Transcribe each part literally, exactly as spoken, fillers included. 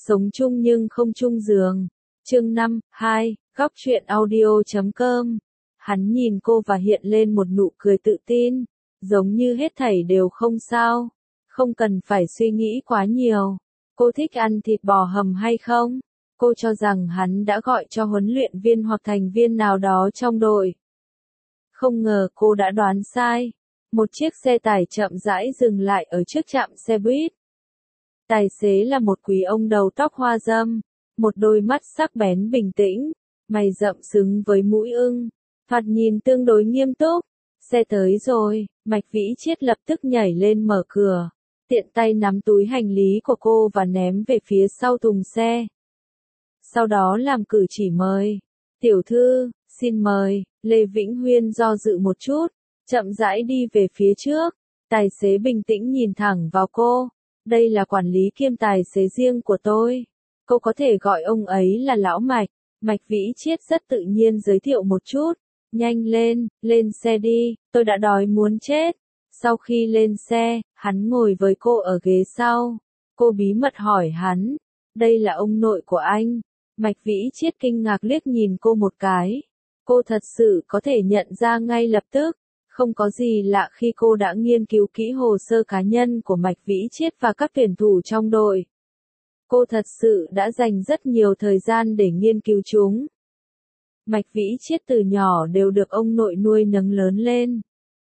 Sống chung nhưng không chung giường. Chương năm, hai, góc truyện audio chấm com. Hắn nhìn cô và hiện lên một nụ cười tự tin, giống như hết thảy đều không sao, không cần phải suy nghĩ quá nhiều. Cô thích ăn thịt bò hầm hay không? Cô cho rằng hắn đã gọi cho huấn luyện viên hoặc thành viên nào đó trong đội. Không ngờ cô đã đoán sai. Một chiếc xe tải chậm rãi dừng lại ở trước trạm xe buýt. Tài xế là một quý ông đầu tóc hoa râm, một đôi mắt sắc bén bình tĩnh, mày rậm xứng với mũi ưng, thoạt nhìn tương đối nghiêm túc. Xe tới rồi, Mạch Vĩ Chiết lập tức nhảy lên mở cửa, tiện tay nắm túi hành lý của cô và ném về phía sau thùng xe. Sau đó làm cử chỉ mời. Tiểu thư, xin mời. Lê Vĩnh Huyên do dự một chút, chậm rãi đi về phía trước. Tài xế bình tĩnh nhìn thẳng vào cô. Đây là quản lý kiêm tài xế riêng của tôi. Cô có thể gọi ông ấy là Lão Mạch. Mạch Vĩ Chiết rất tự nhiên giới thiệu một chút. Nhanh lên, lên xe đi, tôi đã đói muốn chết. Sau khi lên xe, hắn ngồi với cô ở ghế sau. Cô bí mật hỏi hắn, đây là ông nội của anh. Mạch Vĩ Chiết kinh ngạc liếc nhìn cô một cái. Cô thật sự có thể nhận ra ngay lập tức. Không có gì lạ khi cô đã nghiên cứu kỹ hồ sơ cá nhân của Mạch Vĩ Chiết và các tuyển thủ trong đội. Cô thật sự đã dành rất nhiều thời gian để nghiên cứu chúng. Mạch Vĩ Chiết từ nhỏ đều được ông nội nuôi nấng lớn lên.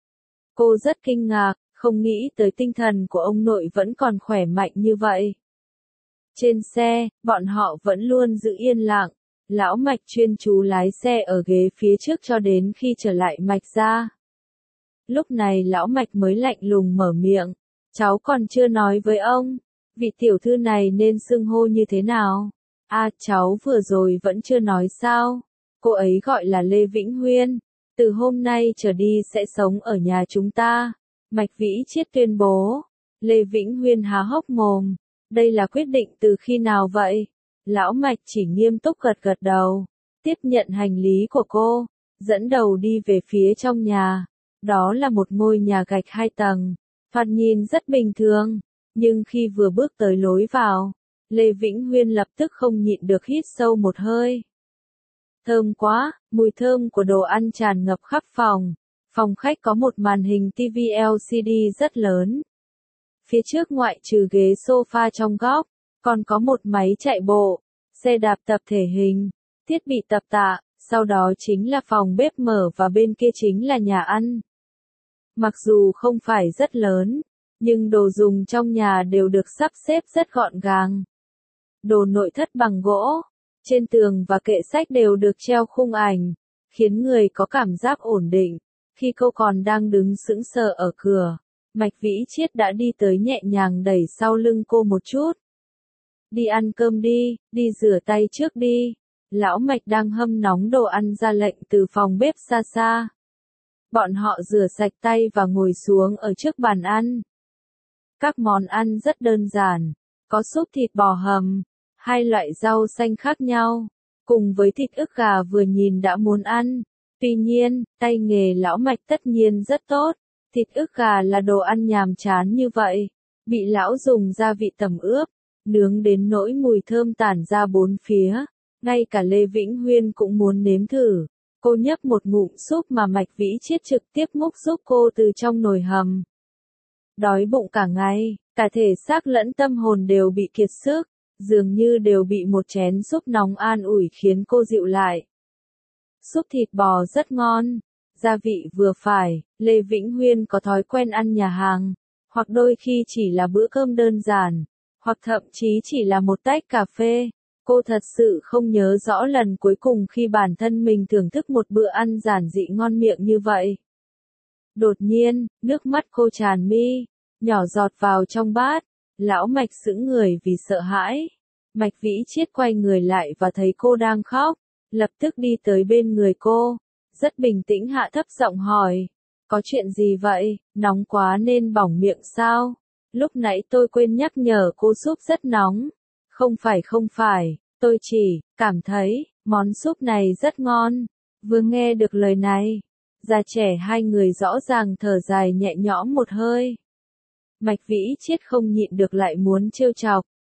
Cô rất kinh ngạc, không nghĩ tới tinh thần của ông nội vẫn còn khỏe mạnh như vậy. Trên xe, bọn họ vẫn luôn giữ yên lặng. Lão Mạch chuyên chú lái xe ở ghế phía trước cho đến khi trở lại Mạch ra. Lúc này Lão Mạch mới lạnh lùng mở miệng. Cháu còn chưa nói với ông, vị tiểu thư này nên xưng hô như thế nào? À, cháu vừa rồi vẫn chưa nói sao? Cô ấy gọi là Lê Vĩnh Huyên. Từ hôm nay trở đi sẽ sống ở nhà chúng ta. Mạch Vĩ Chiết tuyên bố. Lê Vĩnh Huyên há hốc mồm. Đây là quyết định từ khi nào vậy? Lão Mạch chỉ nghiêm túc gật gật đầu. Tiếp nhận hành lý của cô. Dẫn đầu đi về phía trong nhà. Đó là một ngôi nhà gạch hai tầng. Thoạt nhìn rất bình thường. Nhưng khi vừa bước tới lối vào, Lê Vĩnh Huyên lập tức không nhịn được hít sâu một hơi. Thơm quá, mùi thơm của đồ ăn tràn ngập khắp phòng. Phòng khách có một màn hình ti vi lờ xê đê rất lớn. Phía trước ngoại trừ ghế sofa trong góc, còn có một máy chạy bộ, xe đạp tập thể hình, thiết bị tập tạ, sau đó chính là phòng bếp mở và bên kia chính là nhà ăn. Mặc dù không phải rất lớn, nhưng đồ dùng trong nhà đều được sắp xếp rất gọn gàng. Đồ nội thất bằng gỗ, trên tường và kệ sách đều được treo khung ảnh, khiến người có cảm giác ổn định. Khi cô còn đang đứng sững sờ ở cửa, Mạch Vĩ Chiết đã đi tới nhẹ nhàng đẩy sau lưng cô một chút. Đi ăn cơm đi, đi rửa tay trước đi. Lão Mạch đang hâm nóng đồ ăn ra lệnh từ phòng bếp xa xa. Bọn họ rửa sạch tay và ngồi xuống ở trước bàn ăn. Các món ăn rất đơn giản, có súp thịt bò hầm, hai loại rau xanh khác nhau, cùng với thịt ức gà vừa nhìn đã muốn ăn. Tuy nhiên, tay nghề Lão Mạch tất nhiên rất tốt. Thịt ức gà là đồ ăn nhàm chán như vậy, bị lão dùng gia vị tẩm ướp, nướng đến nỗi mùi thơm tản ra bốn phía. Ngay cả Lê Vĩnh Huyên cũng muốn nếm thử. Cô nhấp một ngụm súp mà Mạch Vĩ Chiết trực tiếp múc giúp cô từ trong nồi hầm. Đói bụng cả ngày, cả thể xác lẫn tâm hồn đều bị kiệt sức, dường như đều bị một chén súp nóng an ủi khiến cô dịu lại. Súp thịt bò rất ngon, gia vị vừa phải. Lê Vĩnh Huyên có thói quen ăn nhà hàng, hoặc đôi khi chỉ là bữa cơm đơn giản, hoặc thậm chí chỉ là một tách cà phê. Cô thật sự không nhớ rõ lần cuối cùng khi bản thân mình thưởng thức một bữa ăn giản dị ngon miệng như vậy. Đột nhiên, nước mắt cô tràn mi, nhỏ giọt vào trong bát. Lão Mạch sững người vì sợ hãi. Mạch Vĩ Chiết quay người lại và thấy cô đang khóc, lập tức đi tới bên người cô, rất bình tĩnh hạ thấp giọng hỏi, có chuyện gì vậy, nóng quá nên bỏng miệng sao? Lúc nãy tôi quên nhắc nhở cô súp rất nóng. Không phải không phải, tôi chỉ cảm thấy món súp này rất ngon. Vừa nghe được lời này, già trẻ hai người rõ ràng thở dài nhẹ nhõm một hơi. Mạch Vĩ Chiết không nhịn được lại muốn trêu chọc,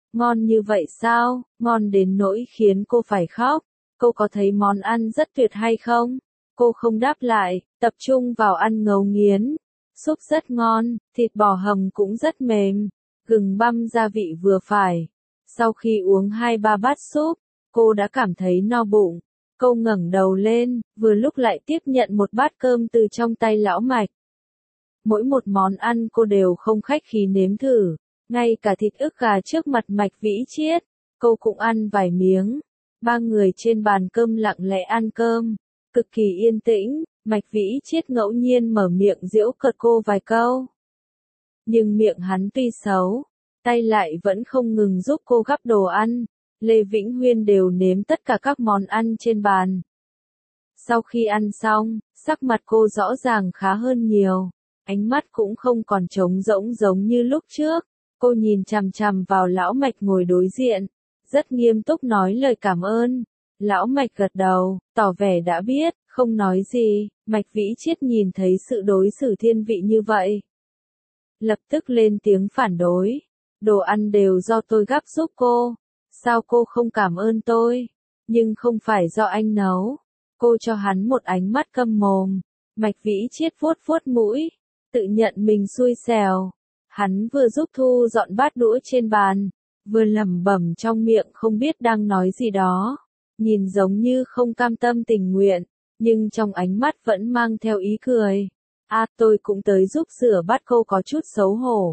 Ngon như vậy sao, ngon đến nỗi khiến cô phải khóc. Cô có thấy món ăn rất tuyệt hay không? Cô không đáp lại, tập trung vào ăn ngấu nghiến. Súp rất ngon, thịt bò hầm cũng rất mềm, gừng băm gia vị vừa phải. Sau khi uống hai ba bát súp, cô đã cảm thấy no bụng. Cô ngẩng đầu lên, vừa lúc lại tiếp nhận một bát cơm từ trong tay lão Mạch. Mỗi một món ăn cô đều không khách khí nếm thử, ngay cả thịt ức gà trước mặt Mạch Vĩ Chiết, cô cũng ăn vài miếng. Ba người trên bàn cơm lặng lẽ ăn cơm, cực kỳ yên tĩnh. Mạch Vĩ Chiết ngẫu nhiên mở miệng giễu cợt cô vài câu. Nhưng miệng hắn tuy xấu, tay lại vẫn không ngừng giúp cô gắp đồ ăn. Lê Vĩnh Huyên đều nếm tất cả các món ăn trên bàn. Sau khi ăn xong, sắc mặt cô rõ ràng khá hơn nhiều, ánh mắt cũng không còn trống rỗng giống như lúc trước. Cô nhìn chằm chằm vào lão Mạch ngồi đối diện, rất nghiêm túc nói lời cảm ơn. Lão Mạch gật đầu, tỏ vẻ đã biết, không nói gì. Mạch Vĩ Chiết nhìn thấy sự đối xử thiên vị như vậy, lập tức lên tiếng phản đối. Đồ ăn đều do tôi gắp giúp cô, sao cô không cảm ơn tôi? Nhưng không phải do anh nấu. Cô cho hắn một ánh mắt câm mồm. Mạch Vĩ Chiết vuốt vuốt mũi, tự nhận mình xui xẻo. Hắn vừa giúp Thu dọn bát đũa trên bàn, vừa lẩm bẩm trong miệng không biết đang nói gì đó, nhìn giống như không cam tâm tình nguyện, nhưng trong ánh mắt vẫn mang theo ý cười. À, tôi cũng tới giúp rửa bát. Cô có chút xấu hổ.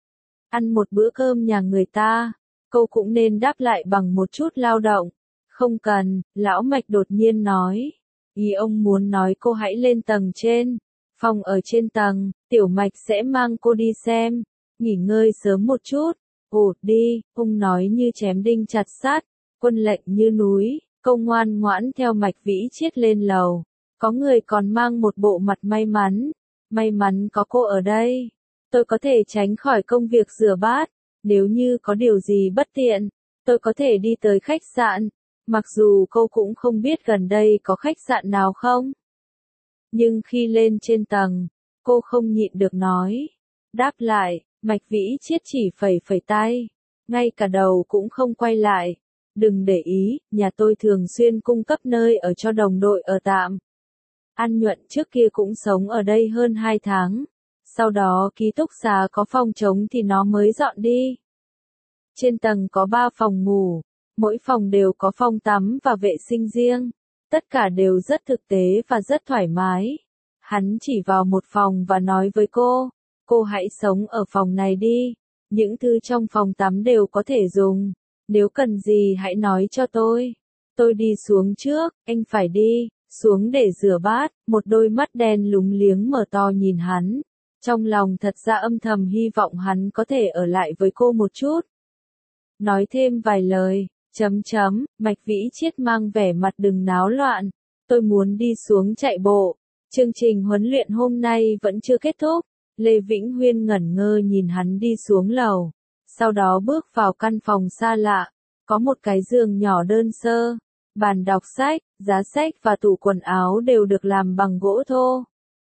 Ăn một bữa cơm nhà người ta, cô cũng nên đáp lại bằng một chút lao động. Không cần, lão Mạch đột nhiên nói. Ý ông muốn nói cô hãy lên tầng trên. Phòng ở trên tầng, Tiểu Mạch sẽ mang cô đi xem. Nghỉ ngơi sớm một chút. Ồ, đi, ông nói như chém đinh chặt sắt, quân lệnh như núi. Cô ngoan ngoãn theo Mạch Vĩ Chiết lên lầu. Có người còn mang một bộ mặt may mắn. May mắn có cô ở đây. Tôi có thể tránh khỏi công việc rửa bát. Nếu như có điều gì bất tiện, tôi có thể đi tới khách sạn. Mặc dù cô cũng không biết gần đây có khách sạn nào không. Nhưng khi lên trên tầng, cô không nhịn được nói. Đáp lại, Mạch Vĩ Chiết chỉ phẩy phẩy tay, ngay cả đầu cũng không quay lại. Đừng để ý, nhà tôi thường xuyên cung cấp nơi ở cho đồng đội ở tạm. An Nhuận trước kia cũng sống ở đây hơn hai tháng. Sau đó ký túc xá có phòng trống thì nó mới dọn đi. Trên tầng có ba phòng ngủ, mỗi phòng đều có phòng tắm và vệ sinh riêng. Tất cả đều rất thực tế và rất thoải mái. Hắn chỉ vào một phòng và nói với cô, cô hãy sống ở phòng này đi. Những thứ trong phòng tắm đều có thể dùng. Nếu cần gì hãy nói cho tôi. Tôi đi xuống trước, anh phải đi, xuống để rửa bát. Một đôi mắt đen lúng liếng mở to nhìn hắn. Trong lòng thật ra âm thầm hy vọng hắn có thể ở lại với cô một chút. Nói thêm vài lời, chấm chấm, Mạch Vĩ Chiết mang vẻ mặt đừng náo loạn. Tôi muốn đi xuống chạy bộ. Chương trình huấn luyện hôm nay vẫn chưa kết thúc. Lê Vĩnh Huyên ngẩn ngơ nhìn hắn đi xuống lầu. Sau đó bước vào căn phòng xa lạ. Có một cái giường nhỏ đơn sơ. Bàn đọc sách, giá sách và tủ quần áo đều được làm bằng gỗ thô.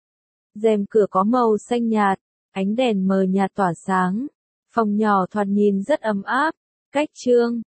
Rèm cửa có màu xanh nhạt, ánh đèn mờ nhạt tỏa sáng. Phòng nhỏ thoạt nhìn rất ấm áp. Cách chương